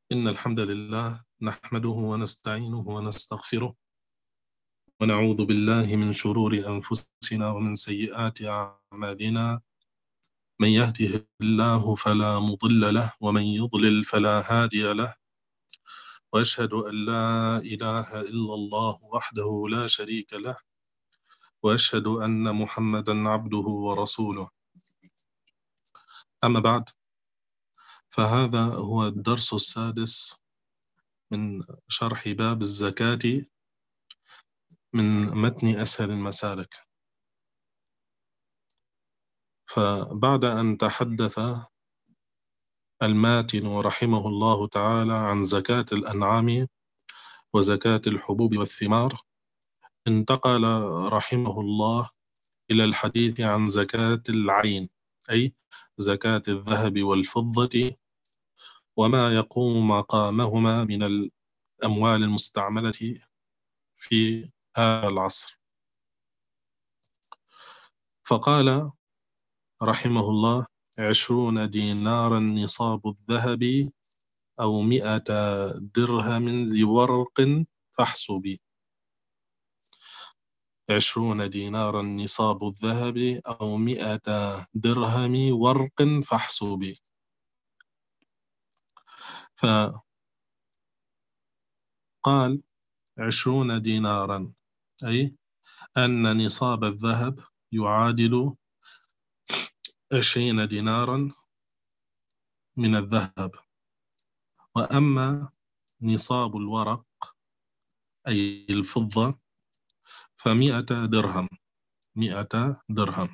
إن الحمد لله نحمده ونستعينه ونستغفره ونعوذ بالله من شرور أنفسنا ومن سيئات أعمالنا. من يهده الله فلا مضل له ومن يضلل فلا هادي له، وأشهد أن لا إله إلا الله وحده لا شريك له، وأشهد أن محمدا عبده ورسوله. أما بعد، فهذا هو الدرس السادس من شرح باب الزكاة من متن أسهل المسالك. فبعد أن تحدث الماتن رحمه الله تعالى عن زكاة الأنعام وزكاة الحبوب والثمار، انتقل رحمه الله إلى الحديث عن زكاة العين، أي زكاة الذهب والفضة وما يقوم مقامهما من الأموال المستعملة في هذا العصر. فقال رحمه الله: 20 دينارا نصاب الذهب أو 100 درهم لورق فاحسبي. 20 دينارا نصاب الذهب أو 100 درهم ورق فاحسبي. فقال 20 دينارا، أي أن نصاب الذهب يعادل 20 دينارا من الذهب، وأما نصاب الورق أي الفضة ف100 درهم، 100 درهم.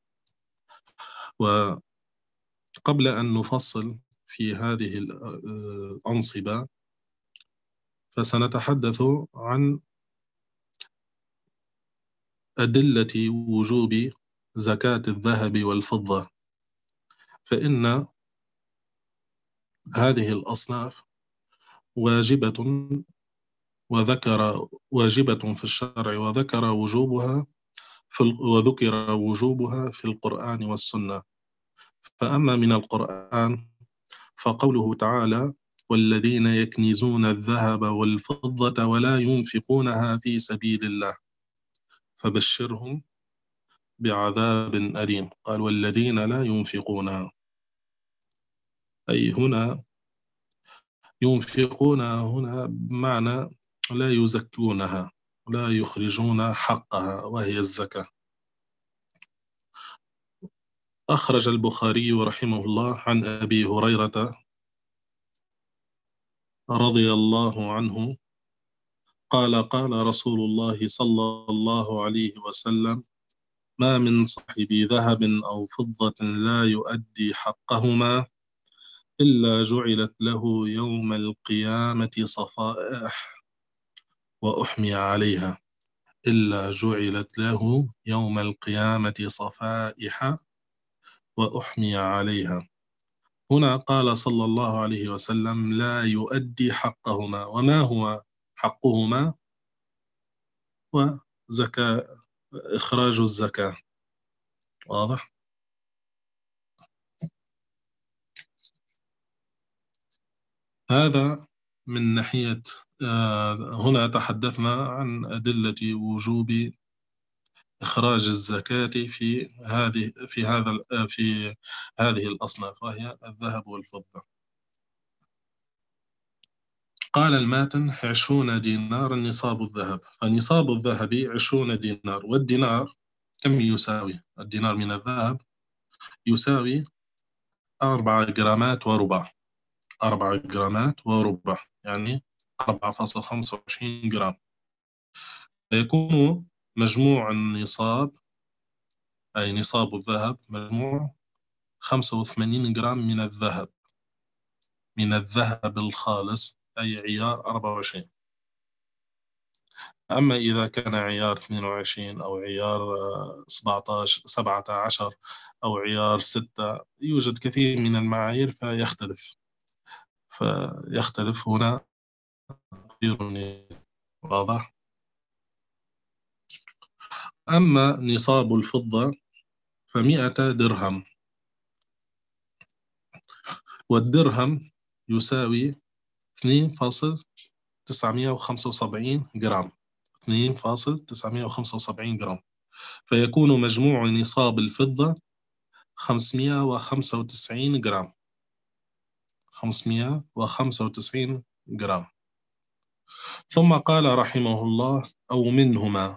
وقبل أن نفصل في هذه الأنصبة فسنتحدث عن أدلة وجوب زكاة الذهب والفضة، فإن هذه الأصناف واجبة واجبة في الشرع، وذكر وجوبها في القرآن والسنة. فأما من القرآن فقوله تعالى: والذين يكنزون الذهب والفضة ولا ينفقونها في سبيل الله فبشرهم بعذاب أليم. قال: والذين لا ينفقونها، أي هنا ينفقونها هنا بمعنى لا يزكونها، لا يخرجون حقها وهي الزكاة. أخرج البخاري رحمه الله عن أبي هريرة رضي الله عنه قال: قال رسول الله صلى الله عليه وسلم: ما من صاحب ذهب أو فضة لا يؤدي حقهما إلا جعلت له يوم القيامة صفائح وأحمي عليها، إلا جعلت له يوم القيامة صفائح وأحمي عليها. هنا قال صلى الله عليه وسلم: لا يؤدي حقهما. وما هو حقهما؟ وزكاة، إخراج الزكاة. واضح؟ هذا من ناحية. هنا تحدثنا عن أدلة وجوب إخراج الزكاة في هذه الأصناف، وهي الذهب والفضة. قال الماتن: 20 دينارا نصاب الذهب. فنصاب الذهب 20 دينار، والدينار كم يساوي؟ الدينار من الذهب يساوي 4 جرامات وربع، 4 جرامات وربع، يعني 4.25 جرام. فيكون مجموع النصاب، أي نصاب الذهب، مجموع 85 جرام من الذهب، من الذهب الخالص، أي عيار 24. أما إذا كان عيار 22 أو عيار 17 أو عيار 6، يوجد كثير من المعايير فيختلف هنا. واضح؟ أما نصاب الفضة ف100 درهم، والدرهم يساوي 2.975 جرام. 2.975 جرام. فيكون مجموع نصاب الفضة 595 جرام. 595 جرام. ثم قال رحمه الله: أو منهما.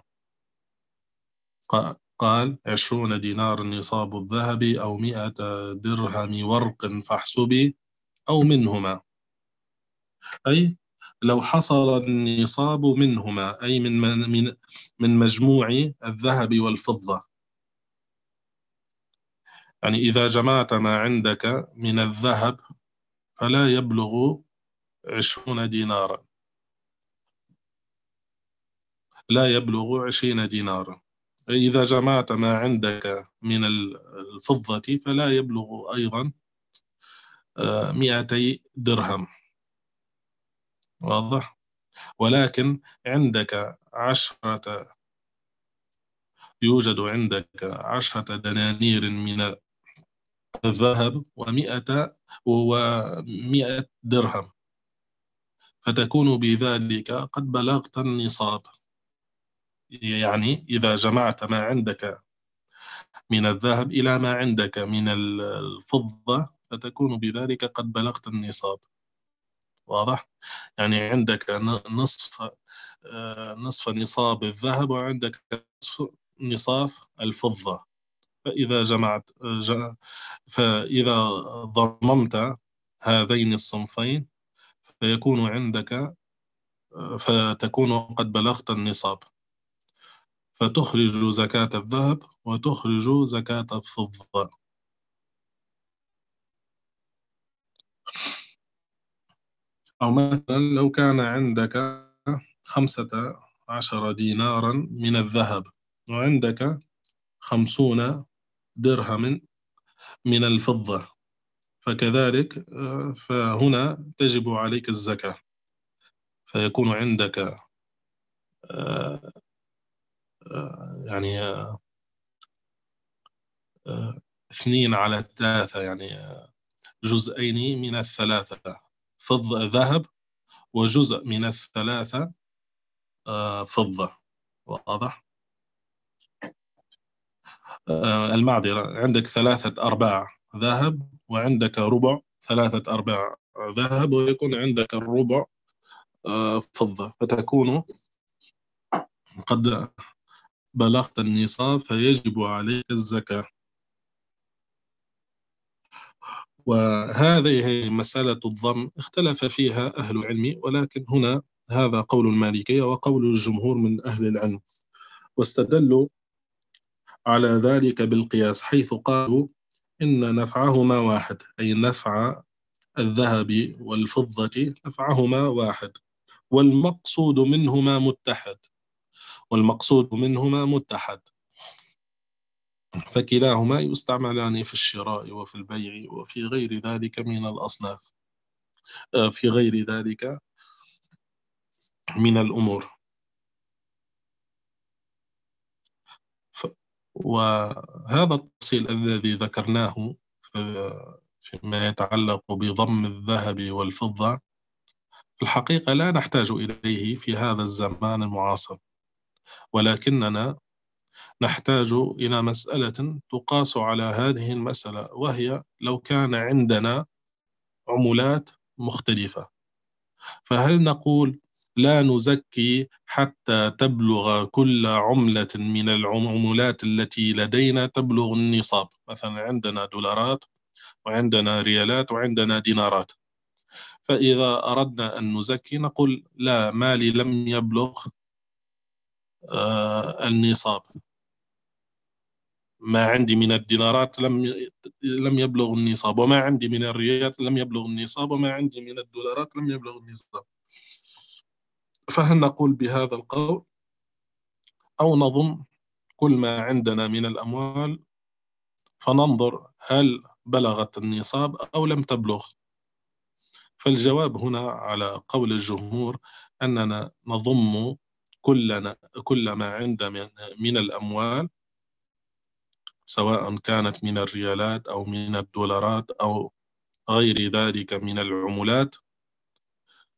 قال 20 دينار نصاب الذهب أو 100 درهم ورق فاحسبي، أو منهما، أي لو حصل النصاب منهما، أي من مجموع الذهب والفضة. يعني إذا جمعت ما عندك من الذهب فلا يبلغ 20 دينارا، لا يبلغ 20 دينارا. إذا جمعت ما عندك من الفضة فلا يبلغ أيضا 200 درهم. واضح؟ ولكن عندك يوجد عندك 10 دنانير من الذهب و100 درهم، فتكون بذلك قد بلغت النصاب. يعني إذا جمعت ما عندك من الذهب إلى ما عندك من الفضة فتكون بذلك قد بلغت النصاب. واضح؟ يعني عندك نصف نصاب الذهب وعندك نصف نصاب الفضة. فإذا فإذا ضممت هذين الصنفين فيكون عندك فتكون قد بلغت النصاب، فتخرج زكاة الذهب وتخرج زكاة الفضة. أو مثلا لو كان عندك 15 دينارا من الذهب وعندك 50 درهم من الفضة، فكذلك فهنا تجب عليك الزكاة، فيكون عندك يعني 2/3، يعني جزئين من الثلاثة ذهب وجزء من الثلاثة فضة. واضح؟ المعذرة، عندك 3/4 ذهب وعندك ربع 3/4 ذهب، ويكون عندك الربع فضة، فتكون قد بلغت النصاب فيجب عليك الزكاة. وهذه مسألة الضم اختلف فيها أهل العلم، ولكن هنا هذا قول المالكية وقول الجمهور من أهل العلم، واستدلوا على ذلك بالقياس، حيث قالوا إن نفعهما واحد، أي نفع الذهب والفضة نفعهما واحد، والمقصود منهما متحد، والمقصود منهما متحد، فكلاهما يستعملان في الشراء وفي البيع وفي غير ذلك من الأصناف، في غير ذلك من الأمور. وهذا التفصيل الذي ذكرناه فيما يتعلق بضم الذهب والفضة في الحقيقة لا نحتاج إليه في هذا الزمان المعاصر، ولكننا نحتاج إلى مسألة تقاس على هذه المسألة، وهي لو كان عندنا عملات مختلفة، فهل نقول لا نزكي حتى تبلغ كل عملة من العملات التي لدينا تبلغ النصاب؟ مثلا عندنا دولارات وعندنا ريالات وعندنا دينارات، فإذا أردنا أن نزكي نقول لا، مالي لم يبلغ النصاب، ما عندي من الدينارات لم يبلغ النصاب، وما عندي من الريالات لم يبلغ النصاب، وما عندي من الدولارات لم يبلغ النصاب. فهل نقول بهذا القول أو نضم كل ما عندنا من الأموال فننظر هل بلغت النصاب أو لم تبلغ؟ فالجواب هنا على قول الجمهور أننا نضم كل ما عندنا من الأموال، سواء كانت من الريالات أو من الدولارات أو غير ذلك من العملات،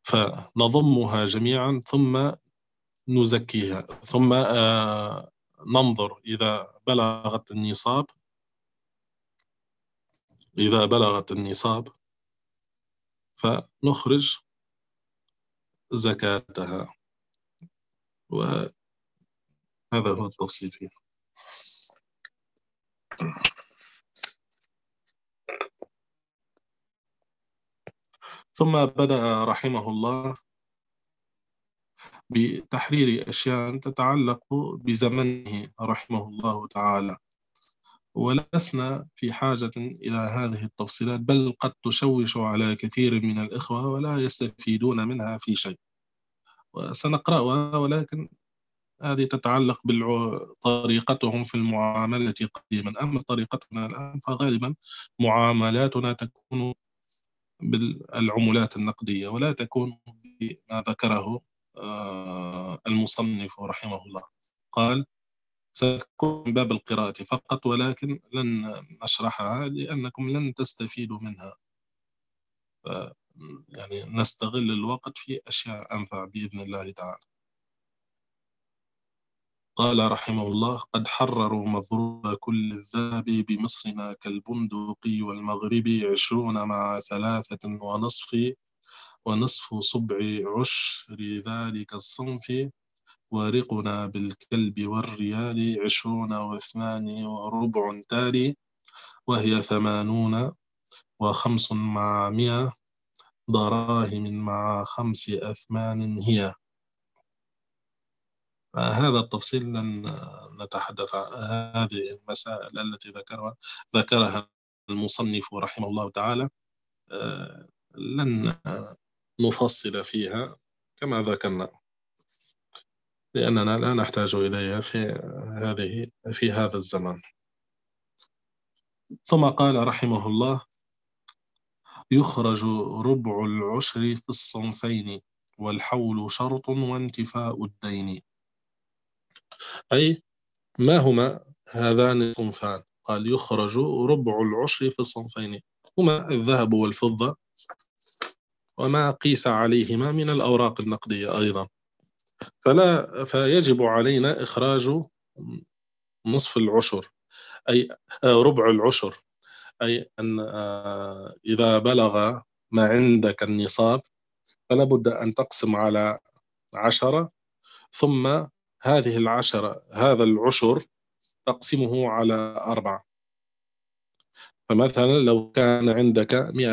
فنضمها جميعا ثم نزكيها، ثم ننظر إذا بلغت النصاب فنخرج زكاتها. وهذا هو التفصيل فيه. ثم بدأ رحمه الله بتحرير أشياء تتعلق بزمنه رحمه الله تعالى، ولسنا في حاجة إلى هذه التفصيلات، بل قد تشوش على كثير من الإخوة ولا يستفيدون منها في شيء، وسنقرأها، ولكن هذه تتعلق بطريقتهم في المعاملة قديما. أما طريقتنا الآن فغالبا معاملاتنا تكون بالعملات النقدية، ولا تكون بما ذكره المصنف رحمه الله. قال ستكون من باب القراءة فقط، ولكن لن نشرحها لأنكم لن تستفيدوا منها، يعني نستغل الوقت في أشياء أنفع بإذن الله تعالى. قال رحمه الله: قد حرروا مضروب كل الذهب بمصرنا كالبندق والمغرب 20 مع 3.5 ونصف صبع عشر ذلك الصنف، ورقنا بالكلب والريال 20 و2 وربع تالي، وهي 80 و5 مع 100 دراهم مع 5 أثمان هي. هذا التفصيل لن نتحدث عن هذه المسائل التي ذكرها المصنف رحمه الله تعالى، لن نفصل فيها كما ذكرنا، لأننا لا نحتاج إليها في هذا الزمان. ثم قال رحمه الله: يخرج ربع العشر في الصنفين، والحول شرط وانتفاء الدين. أي ما هما هذان الصنفان؟ قال: يخرج ربع العشر في الصنفين، هما الذهب والفضة وما قيس عليهما من الأوراق النقدية أيضا. فيجب علينا إخراج نصف العشر، أي ربع العشر، أي أن إذا بلغ ما عندك النصاب فلا بد أن تقسم على 10، ثم هذا العشر تقسمه على 4. فمثلا لو كان عندك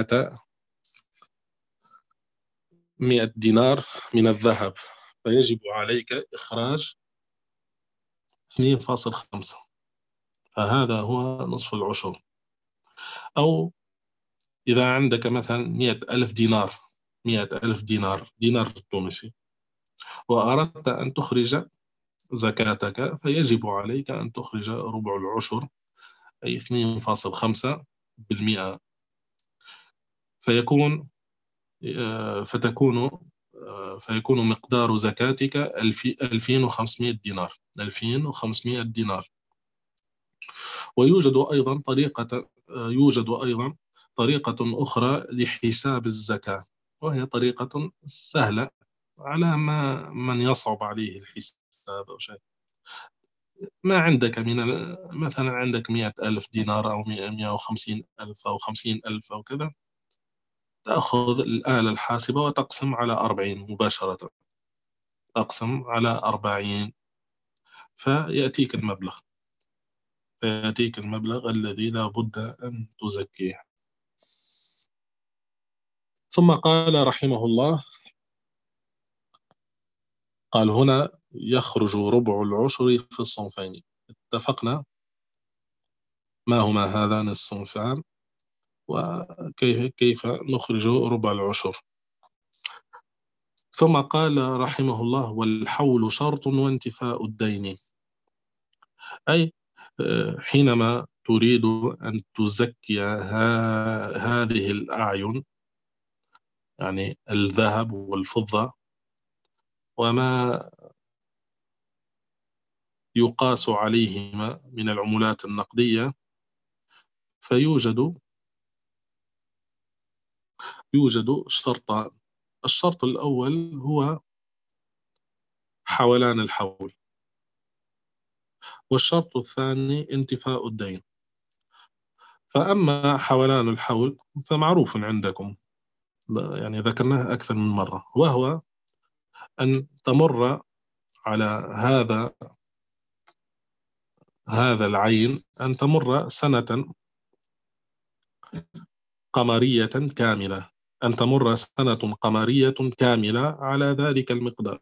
100 دينار من الذهب، فيجب عليك إخراج 2.5، فهذا هو نصف العشر. أو إذا عندك مثلا 100,000 دينار، 100,000 دينار تونسي، وأردت أن تخرج زكاتك، فيجب عليك أن تخرج ربع العشر، أي 2.5%، فيكون فيكون مقدار زكاتك 2500 دينار. 2500 دينار. يوجد أيضا طريقة أخرى لحساب الزكاة، وهي طريقة سهلة على من يصعب عليه الحساب أو شيء. ما عندك مثلا عندك 100,000 دينار أو 150,000 أو 50,000 أو كذا، تأخذ الآلة الحاسبة وتقسم على 40 مباشرة، تقسم على 40، فيأتيك المبلغ الذي لا بد أن تزكيه. ثم قال رحمه الله: قال هنا يخرج ربع العشر في الصنفين. اتفقنا ما هما هذان الصنفان وكيف نخرج ربع العشر. ثم قال رحمه الله: والحول شرط وانتفاء الدين. أي حينما تريد أن تزكي هذه الأعين، يعني الذهب والفضة وما يقاس عليهما من العملات النقدية، فيوجد شرطان. الشرط الأول هو حولان الحول، والشرط الثاني انتفاء الدين. فأما حولان الحول فمعروف عندكم، يعني ذكرناه أكثر من مرة، وهو أن تمر على هذا العين، أن تمر سنة قمرية كاملة، أن تمر سنة قمرية كاملة على ذلك المقدار.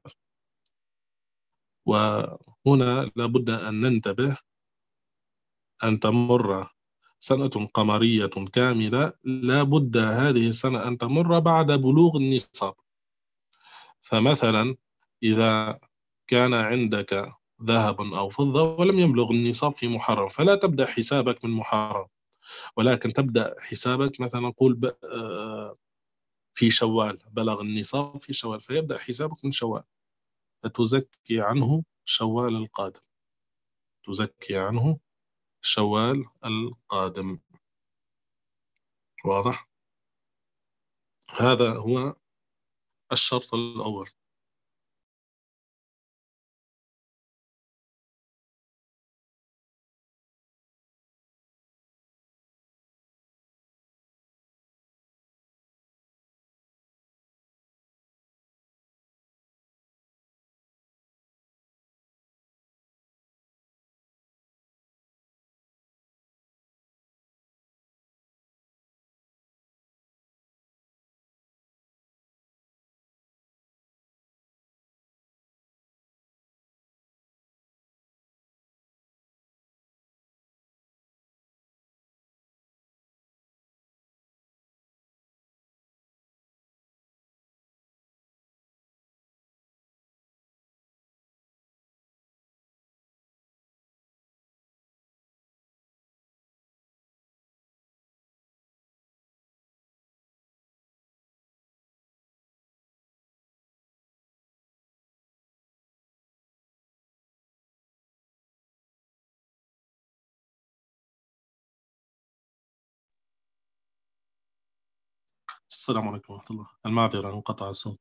وهنا لابد أن ننتبه، أن تمر سنة قمرية كاملة، لابد هذه السنة أن تمر بعد بلوغ النصاب. فمثلا إذا كان عندك ذهب أو فضة ولم يبلغ النصاب في محرم، فلا تبدأ حسابك من محرم، ولكن تبدأ حسابك مثلا نقول في شوال، بلغ النصاب في شوال، فيبدأ حسابك من شوال، فتزكي عنه شوال القادم، تزكي عنه شوال القادم. واضح؟ هذا هو الشرط الأول. السلام عليكم ورحمة الله، المعذرة انقطع الصوت.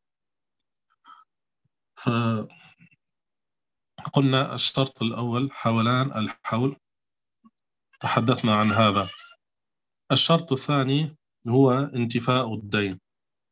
فقلنا الشرط الأول حولان الحول، تحدثنا عن هذا. الشرط الثاني هو انتفاء الدين،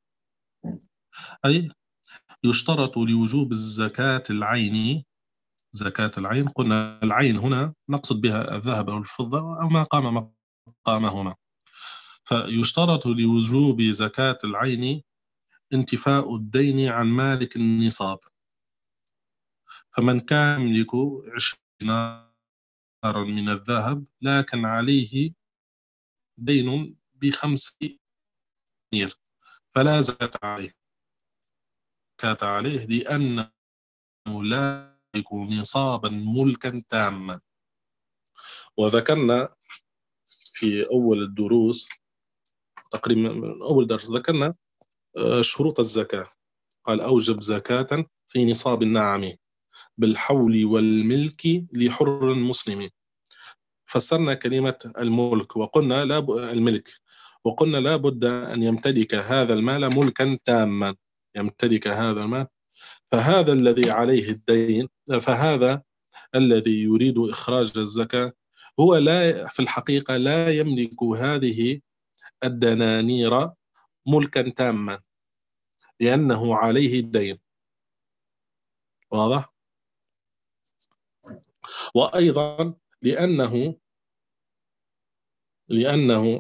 أي يشترط لوجوب الزكاة العين، زكاة العين، قلنا العين هنا نقصد بها الذهب أو الفضة أو ما قام مقامهما. فيشترط لوجوب زكاة العين انتفاء الدين عن مالك النصاب. فمن كان يملك 20 دينارا من الذهب لكن عليه دين ب5 دنانير، فلا زكاة عليه، زكاة عليه لأنه لا يكون نصابا ملكا تاما. وذكرنا في أول الدروس، تقريبا من أول درس ذكرنا شروط الزكاة. قال أوجب زكاة في نصاب النعم بالحول والملك لحر مسلم. فسرنا كلمة الملك وقلنا الملك، وقلنا لا بد أن يمتلك هذا المال ملكا تاما، يمتلك هذا المال. فهذا الذي عليه الدين، فهذا الذي يريد إخراج الزكاة هو لا في الحقيقة لا يملك هذه الدنانير ملكا تاما، لأنه عليه دين. واضح؟ وأيضا لأنه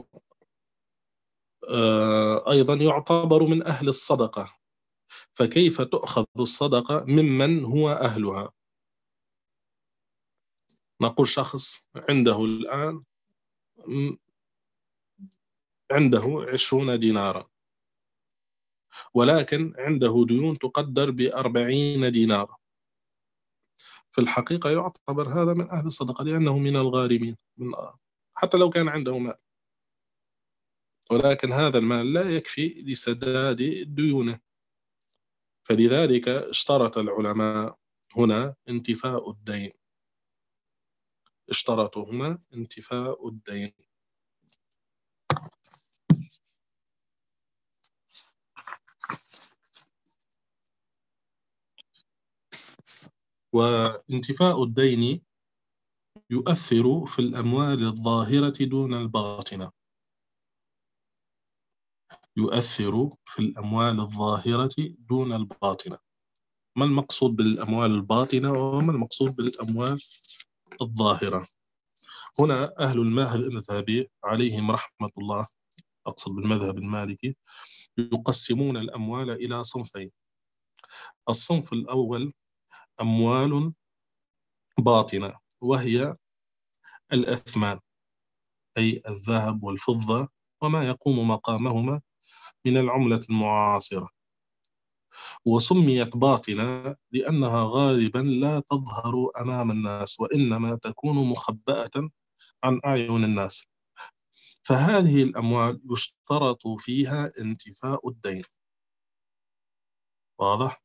أيضا يعتبر من أهل الصدقة، فكيف تؤخذ الصدقة ممن هو أهلها؟ نقول شخص عنده الآن عنده 20 دينارا، ولكن عنده ديون تقدر ب40 دينار. في الحقيقة يعتبر هذا من أهل الصدقة لأنه من الغارمين، حتى لو كان عنده مال، ولكن هذا المال لا يكفي لسداد ديونه. فلذلك اشترط العلماء هنا انتفاء الدين، اشترطوا هنا انتفاء الدين. وانتفاء الدين يؤثر في الأموال الظاهرة دون الباطنة. يؤثر في الأموال الظاهرة دون الباطنة. ما المقصود بالأموال الباطنة وما المقصود بالأموال الظاهرة؟ هنا أهل المذهب عليهم رحمة الله، أقصد بالمذهب المالكي، يقسمون الأموال إلى صنفين. الصنف الأول أموال باطنة، وهي الأثمان، أي الذهب والفضة وما يقوم مقامهما من العملة المعاصرة. وسميت باطنة لأنها غالبا لا تظهر أمام الناس، وإنما تكون مخبأة عن أعين الناس. فهذه الأموال يشترط فيها انتفاء الدين. واضح؟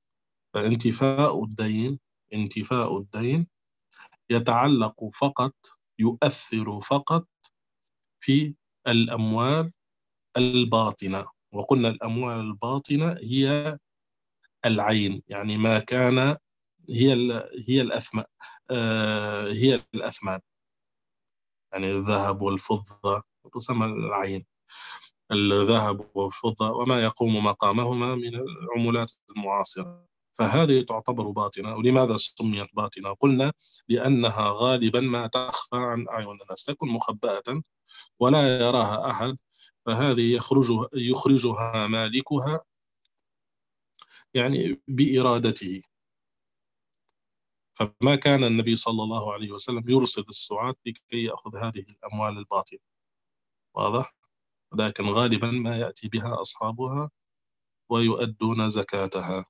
انتفاء الدين يتعلق فقط، يؤثر فقط في الأموال الباطنة. وقلنا الأموال الباطنة هي العين، يعني ما كان، هي الأثمان، هي الأثمان، يعني الذهب والفضة تسمى العين، الذهب والفضة وما يقوم مقامهما من العملات المعاصرة. فهذه تعتبر باطنة. ولماذا سميت باطنة؟ قلنا لأنها غالبا ما تخفى عن أعين الناس، تكون مخبأة ولا يراها أحد، فهذه يخرجها مالكها يعني بإرادته. فما كان النبي صلى الله عليه وسلم يرسل السعاة لكي يأخذ هذه الأموال الباطنة. واضح؟ لكن غالبا ما يأتي بها أصحابها ويؤدون زكاتها.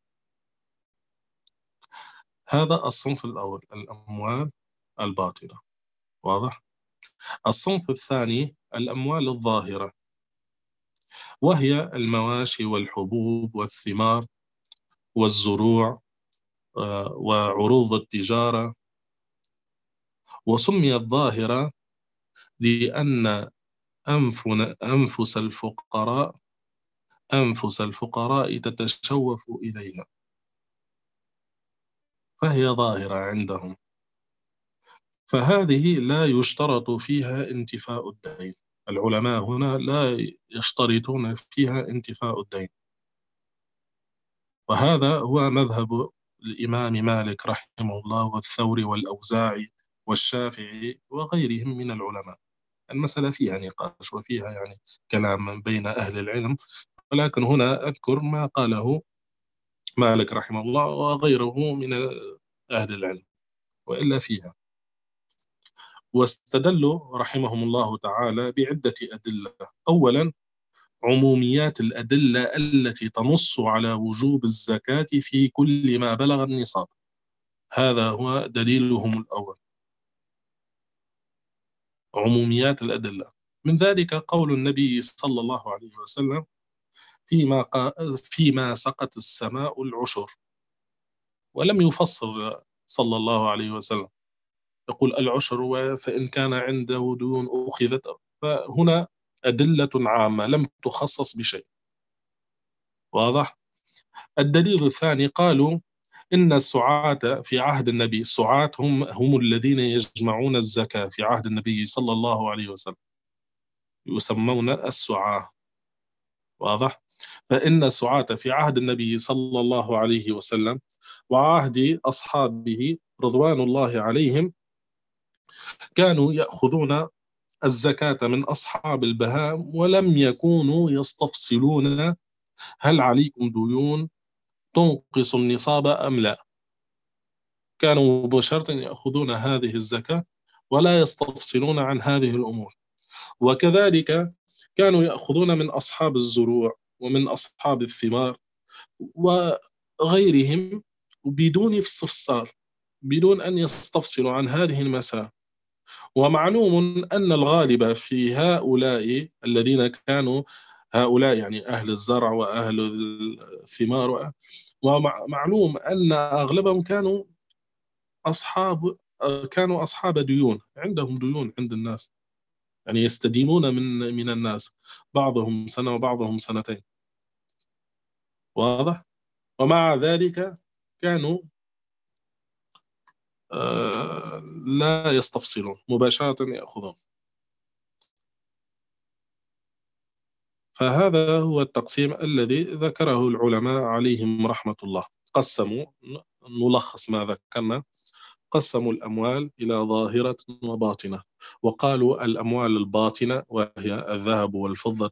هذا الصنف الأول، الأموال الباطنة. واضح؟ الصنف الثاني الأموال الظاهرة، وهي المواشي والحبوب والثمار والزروع وعروض التجارة. وسميت ظاهرة لأن أنفس الفقراء تتشوف إليها، فهي ظاهرة عندهم. فهذه لا يشترط فيها انتفاء الدين. العلماء هنا لا يشترطون فيها انتفاء الدين. وهذا هو مذهب الإمام مالك رحمه الله والثوري والأوزاعي والشافعي وغيرهم من العلماء. المسألة فيها نقاش وفيها يعني كلام بين أهل العلم، ولكن هنا أذكر ما قاله مالك رحمه الله وغيره من أهل العلم، وإلا فيها. واستدلوا رحمهم الله تعالى بعدة أدلة. أولا عموميات الأدلة التي تنص على وجوب الزكاة في كل ما بلغ النصاب، هذا هو دليلهم الأول، عموميات الأدلة. من ذلك قول النبي صلى الله عليه وسلم فيما سقت السماء العشر، ولم يفصل صلى الله عليه وسلم، يقول العشر فإن كان عنده ديون أخذت. فهنا أدلة عامة لم تخصص بشيء. واضح؟ الدليل الثاني قالوا إن السعاة في عهد النبي، السعاة هم الذين يجمعون الزكاة في عهد النبي صلى الله عليه وسلم، يسمون السعاة. واضح؟ فإن السعاة في عهد النبي صلى الله عليه وسلم وعهد أصحابه رضوان الله عليهم كانوا يأخذون الزكاة من أصحاب البهائم، ولم يكونوا يستفصلون هل عليكم ديون تنقص النصاب أم لا. كانوا مباشرة يأخذون هذه الزكاة ولا يستفصلون عن هذه الأمور. وكذلك كانوا يأخذون من أصحاب الزروع ومن أصحاب الثمار وغيرهم بدون استفصال، بدون أن يستفصلوا عن هذه المسائل. ومعلوم أن الغالب في هؤلاء الذين كانوا هؤلاء يعني أهل الزرع وأهل الثمار، ومعلوم أن أغلبهم أصحاب كانوا أصحاب ديون، عندهم ديون عند الناس، يعني يستدينون من الناس، بعضهم سنة وبعضهم سنتين. واضح؟ ومع ذلك كانوا لا يستفصلون، مباشرة يأخذون. فهذا هو التقسيم الذي ذكره العلماء عليهم رحمة الله. قسموا، نلخص ما ذكرنا، قسموا الأموال إلى ظاهرة وباطنة، وقالوا الأموال الباطنة وهي الذهب والفضة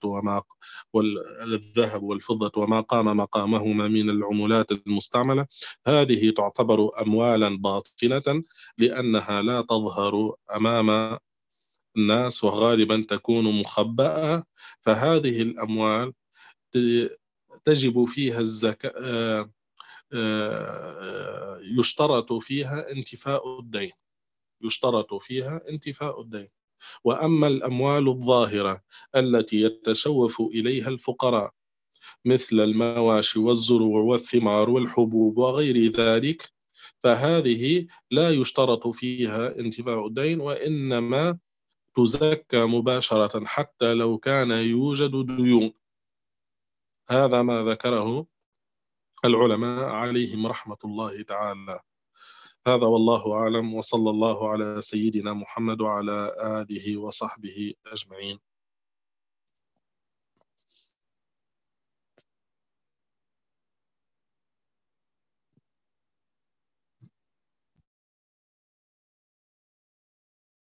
وما قام مقامهما من العملات المستعملة، هذه تعتبر أموالا باطنة لأنها لا تظهر أمام الناس وغالبا تكون مخبأة. فهذه الأموال تجب فيها الزكاة، يشترط فيها انتفاء الدين. وأما الأموال الظاهرة التي يتشوف إليها الفقراء مثل المواشي والزروع والثمار والحبوب وغير ذلك، فهذه لا يشترط فيها انتفاء الدين، وإنما تزكى مباشرة حتى لو كان يوجد ديون. هذا ما ذكره العلماء عليهم رحمة الله تعالى. هذا والله أعلم، وصلى الله على سيدنا محمد وعلى آله وصحبه أجمعين.